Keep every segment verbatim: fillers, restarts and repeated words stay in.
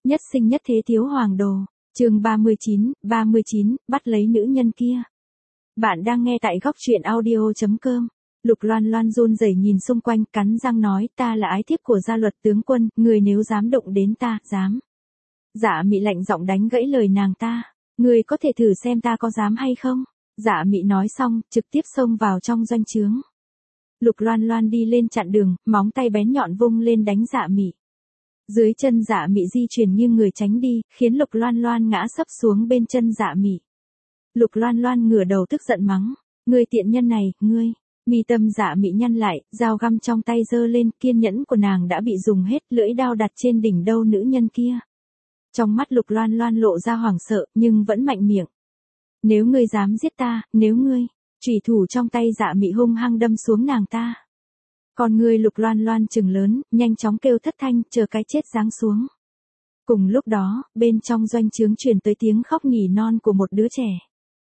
Nhất sinh nhất thế thiếu hoàng đồ. Chương ba mươi chín, ba mươi chín, bắt lấy nữ nhân kia. Bạn đang nghe tại góc truyện audio chấm com. Lục Loan Loan run rẩy nhìn xung quanh, cắn răng nói, ta là ái thiếp của gia luật tướng quân, người nếu dám động đến ta, dám. Dạ Mị lạnh giọng đánh gãy lời nàng ta, người có thể thử xem ta có dám hay không. Dạ Mị nói xong, trực tiếp xông vào trong doanh trướng. Lục Loan Loan đi lên chặn đường, móng tay bén nhọn vung lên đánh Dạ Mị. Dưới chân Dạ Mị di chuyển nghiêng người tránh đi, khiến Lục Loan Loan ngã sấp xuống bên chân Dạ Mị. Lục Loan Loan ngửa đầu tức giận mắng, ngươi tiện nhân này, ngươi. Mi tâm Dạ Mị nhăn lại, dao găm trong tay giơ lên, kiên nhẫn của nàng đã bị dùng hết, lưỡi dao đặt trên đỉnh đầu nữ nhân kia. Trong mắt Lục Loan Loan lộ ra hoảng sợ, nhưng vẫn mạnh miệng. Nếu ngươi dám giết ta, nếu ngươi, chủy thủ trong tay Dạ Mị hung hăng đâm xuống nàng ta. Còn ngươi Lục Loan Loan trừng lớn, nhanh chóng kêu thất thanh, chờ cái chết giáng xuống. Cùng lúc đó, bên trong doanh trướng truyền tới tiếng khóc nỉ non của một đứa trẻ.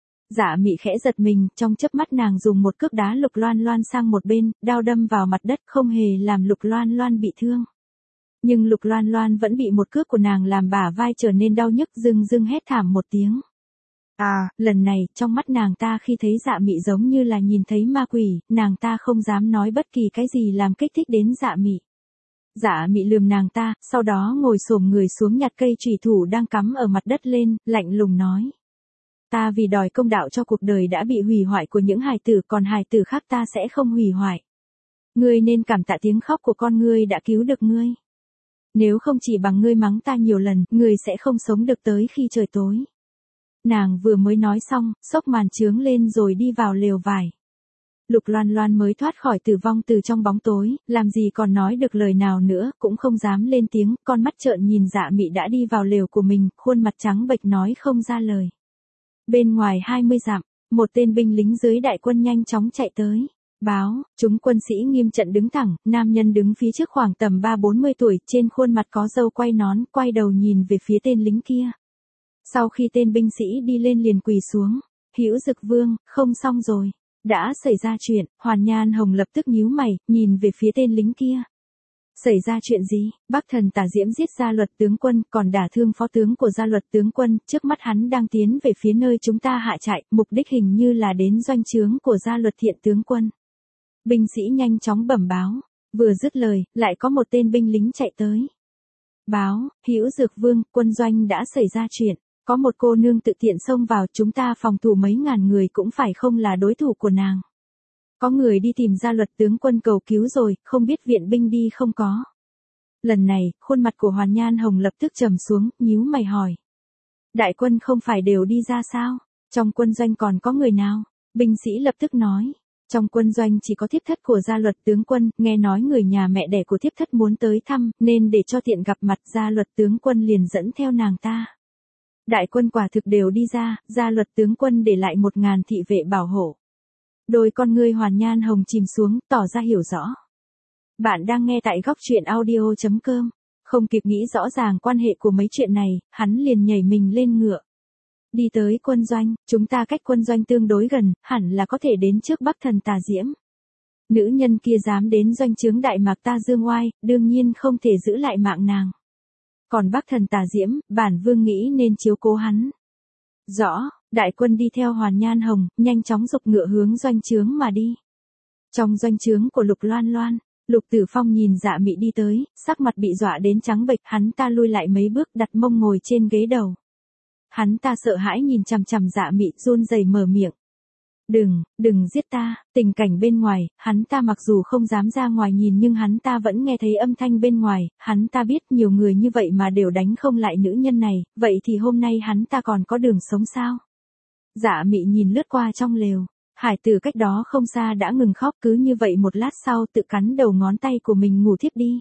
Dạ Mị khẽ giật mình, trong chớp mắt nàng dùng một cước đá Lục Loan Loan sang một bên, đao đâm vào mặt đất, không hề làm Lục Loan Loan bị thương. Nhưng Lục Loan Loan vẫn bị một cước của nàng làm bả vai trở nên đau nhức, rưng rưng hét thảm một tiếng. À, lần này, trong mắt nàng ta khi thấy Dạ Mị giống như là nhìn thấy ma quỷ, nàng ta không dám nói bất kỳ cái gì làm kích thích đến Dạ Mị. Dạ Mị lườm nàng ta, sau đó ngồi xổm người xuống nhặt cây chủy thủ đang cắm ở mặt đất lên, lạnh lùng nói. Ta vì đòi công đạo cho cuộc đời đã bị hủy hoại của những hài tử, còn hài tử khác ta sẽ không hủy hoại. Ngươi nên cảm tạ tiếng khóc của con ngươi đã cứu được ngươi. Nếu không chỉ bằng ngươi mắng ta nhiều lần, ngươi sẽ không sống được tới khi trời tối. Nàng vừa mới nói xong, xốc màn trướng lên rồi đi vào lều vải. Lục Loan Loan mới thoát khỏi tử vong từ trong bóng tối, làm gì còn nói được lời nào nữa, cũng không dám lên tiếng, con mắt trợn nhìn Dạ Mị đã đi vào lều của mình, khuôn mặt trắng bệch nói không ra lời. Bên ngoài hai mươi dặm, một tên binh lính dưới đại quân nhanh chóng chạy tới. Báo, chúng quân sĩ nghiêm trận đứng thẳng, nam nhân đứng phía trước khoảng tầm ba bốn mươi tuổi, trên khuôn mặt có râu quay nón, quay đầu nhìn về phía tên lính kia. Sau khi tên binh sĩ đi lên liền quỳ xuống, Hữu Dực Vương, không xong rồi, đã xảy ra chuyện. Hoàn Nhan Hồng lập tức nhíu mày, nhìn về phía tên lính kia. Xảy ra chuyện gì? Bắc Thần Tà Diễm giết gia luật tướng quân, còn đả thương phó tướng của gia luật tướng quân, trước mắt hắn đang tiến về phía nơi chúng ta hạ trại, mục đích hình như là đến doanh trướng của gia luật thiện tướng quân. Binh sĩ nhanh chóng bẩm báo, vừa dứt lời, lại có một tên binh lính chạy tới. Báo, Hữu Dực Vương, quân doanh đã xảy ra chuyện, có một cô nương tự tiện xông vào, chúng ta phòng thủ mấy ngàn người cũng phải không là đối thủ của nàng. Có người đi tìm gia luật tướng quân cầu cứu rồi, không biết viện binh đi không có. Lần này, khuôn mặt của Hoàn Nhan Hồng lập tức trầm xuống, nhíu mày hỏi. Đại quân không phải đều đi ra sao? Trong quân doanh còn có người nào? Binh sĩ lập tức nói. Trong quân doanh chỉ có thiếp thất của gia luật tướng quân, nghe nói người nhà mẹ đẻ của thiếp thất muốn tới thăm, nên để cho tiện gặp mặt gia luật tướng quân liền dẫn theo nàng ta. Đại quân quả thực đều đi ra, gia luật tướng quân để lại một ngàn thị vệ bảo hộ. Đôi con ngươi Hoàn Nhan Hồng chìm xuống, tỏ ra hiểu rõ. Bạn đang nghe tại góc truyện audio chấm com. Không kịp nghĩ rõ ràng quan hệ của mấy chuyện này, hắn liền nhảy mình lên ngựa. Đi tới quân doanh, chúng ta cách quân doanh tương đối gần, hẳn là có thể đến trước Bắc Thần Tà Diễm. Nữ nhân kia dám đến doanh trướng Đại Mạc ta dương oai, đương nhiên không thể giữ lại mạng nàng. Còn Bắc Thần Tà Diễm, bản vương nghĩ nên chiếu cố hắn. Rõ. Đại quân đi theo Hoàn Nhan Hồng, nhanh chóng giục ngựa hướng doanh trướng mà đi. Trong doanh trướng của Lục Loan Loan, Lục Tử Phong nhìn Dạ Mị đi tới, sắc mặt bị dọa đến trắng bệch, hắn ta lui lại mấy bước đặt mông ngồi trên ghế đầu. Hắn ta sợ hãi nhìn chằm chằm Dạ Mị, run rẩy mở miệng. Đừng, đừng giết ta. Tình cảnh bên ngoài, hắn ta mặc dù không dám ra ngoài nhìn nhưng hắn ta vẫn nghe thấy âm thanh bên ngoài, hắn ta biết nhiều người như vậy mà đều đánh không lại nữ nhân này, vậy thì hôm nay hắn ta còn có đường sống sao? Dạ Mị nhìn lướt qua trong lều, hải tử cách đó không xa đã ngừng khóc, cứ như vậy một lát sau tự cắn đầu ngón tay của mình ngủ thiếp đi.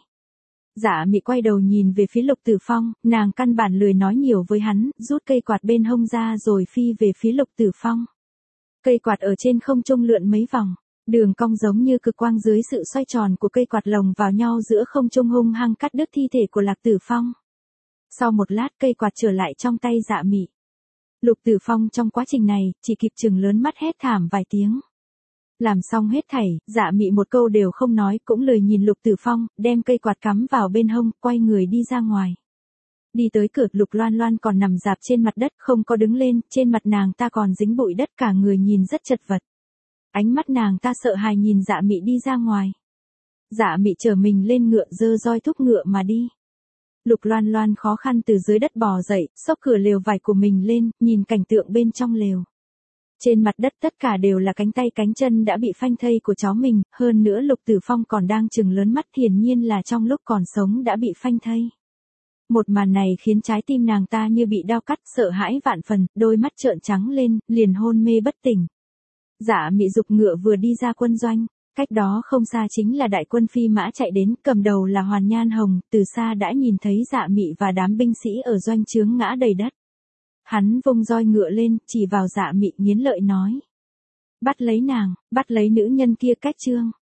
Dạ Mị quay đầu nhìn về phía Lục Tử Phong, nàng căn bản lười nói nhiều với hắn, rút cây quạt bên hông ra rồi phi về phía Lục Tử Phong. Cây quạt ở trên không trung lượn mấy vòng, đường cong giống như cực quang dưới sự xoay tròn của cây quạt lồng vào nhau giữa không trung hung hăng cắt đứt thi thể của Lạc Tử Phong. Sau một lát cây quạt trở lại trong tay Dạ Mị. Lục Tử Phong trong quá trình này, chỉ kịp chừng lớn mắt hét thảm vài tiếng. Làm xong hết thảy, Dạ Mị một câu đều không nói, cũng lười nhìn Lục Tử Phong, đem cây quạt cắm vào bên hông, quay người đi ra ngoài. Đi tới cửa, Lục Loan Loan còn nằm rạp trên mặt đất, không có đứng lên, trên mặt nàng ta còn dính bụi đất, cả người nhìn rất chật vật. Ánh mắt nàng ta sợ hãi nhìn Dạ Mị đi ra ngoài. Dạ Mị chở mình lên ngựa, giơ roi thúc ngựa mà đi. Lục Loan Loan khó khăn từ dưới đất bò dậy, xốc cửa lều vải của mình lên, nhìn cảnh tượng bên trong lều. Trên mặt đất tất cả đều là cánh tay cánh chân đã bị phanh thây của cháu mình, hơn nữa Lục Tử Phong còn đang trừng lớn mắt, hiển nhiên là trong lúc còn sống đã bị phanh thây. Một màn này khiến trái tim nàng ta như bị đao cắt, sợ hãi vạn phần, đôi mắt trợn trắng lên, liền hôn mê bất tỉnh. Dạ Mị giục ngựa vừa đi ra quân doanh, cách đó không xa chính là đại quân phi mã chạy đến, cầm đầu là Hoàn Nhan Hồng, từ xa đã nhìn thấy Dạ Mị và đám binh sĩ ở doanh trướng ngã đầy đất. Hắn vung roi ngựa lên, chỉ vào Dạ Mị nghiến lợi nói. Bắt lấy nàng, bắt lấy nữ nhân kia, cách trương.